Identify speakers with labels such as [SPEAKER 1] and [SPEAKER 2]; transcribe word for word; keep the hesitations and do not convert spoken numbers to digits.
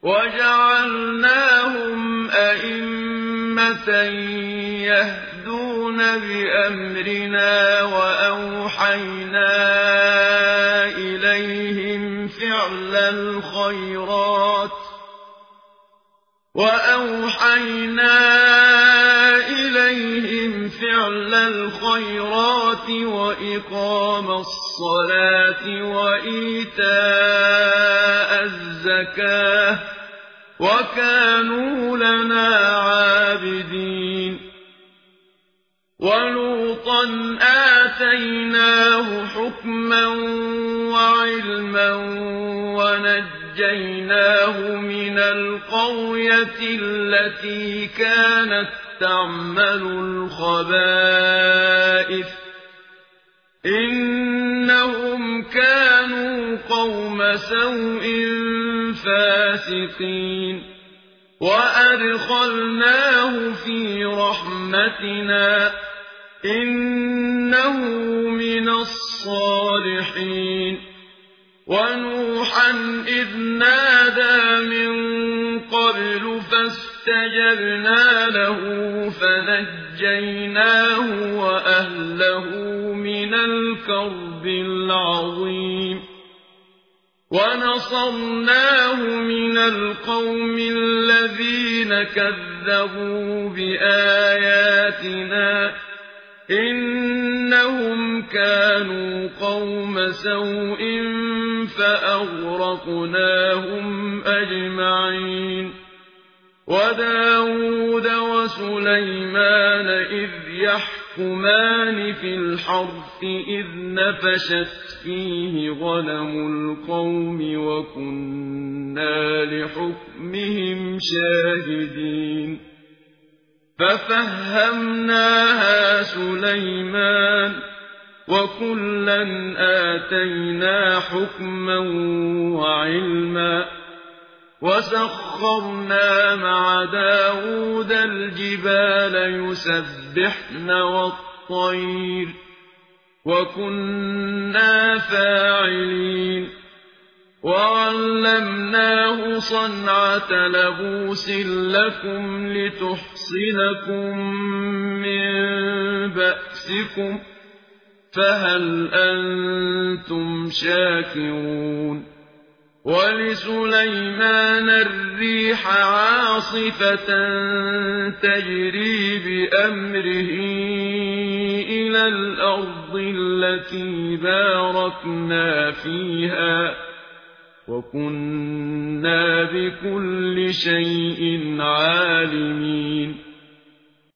[SPEAKER 1] وَجَعَلْنَاهُمْ أَئِمَّةً يَهْدُونَ بِأَمْرِنَا وَأَوْحَيْنَا إِلَيْهِمْ فِعْلَ الْخَيْرَاتِ وَأَوْحَيْنَا إِلَيْهِمْ فِعْلَ الْخَيْرَاتِ وَإِقَامَ الصَّلَاةِ وَإِيتَاءَ الزَّكَاةِ وَكَانُوا لَنَا عَابِدِينَ وَلُوطًا آتَيْنَاهُ حُكْمًا وَعِلْمًا وَنَجَّيْنَاهُ مِنَ الْقَرْيَةِ الَّتِي كَانَتْ تَعْمَلُ الْخَبَائِثَ إِنَّهُمْ كَانُوا قَوْمَ سَوْءٍ فَاسِقِينَ وَأَدْخَلْنَاهُ فِي رَحْمَتِنَا إِنَّهُ مِنَ الصَّالِحِينَ وَنُوحًا إِذْ نَادَىٰ مِن قَبْلُ فَاسْتَجَبْنَا لَهُ فَنَجَّيْنَاهُ وَأَهْلَهُ مِنَ الْكَرْبِ الْعَظِيمِ وَنَصَرْنَاهُ مِنَ الْقَوْمِ الَّذِينَ كَذَّبُوا بِآيَاتِنَا إِنَّهُمْ كَانُوا قَوْمَ سَوْءٍ فَأَغْرَقْنَاهُمْ أَجْمَعِينَ وَدَاوُودَ وَسُلَيْمَانَ إِذْ يَحْكُمَانِ فِي الْحَرْثِ إِذْ نَفَشَتْ فِيهِ غَنَمُ الْقَوْمِ وَكُنَّا لِحُكْمِهِمْ شَاهِدِينَ فَفَهَّمْنَاهَا سُلَيْمَانَ وَكُلًّا آتَيْنَا حُكْمًا وَعِلْمًا وَسَخَّرْنَا مَعَ دَاوُودَ الْجِبَالَ يُسَبِّحْنَ وَالطَّيْرَ وَكُنَّا فَاعِلِينَ وَعَلَّمْنَاهُ صَنْعَةَ لَبُوسٍ لَّكُمْ لِتُحْصِنَكُم مِّن بَأْسِكُمْ فَهَلْ أَنتُمْ شَاكِرُونَ وَلِسُلَيْمَانَ الرِّيحَ عَاصِفَةً تَجْرِي بِأَمْرِهِ إِلَى الْأَرْضِ الَّتِي بَارَكْنَا فِيهَا وَكُنَّا بِكُلِّ شَيْءٍ عَالِمِينَ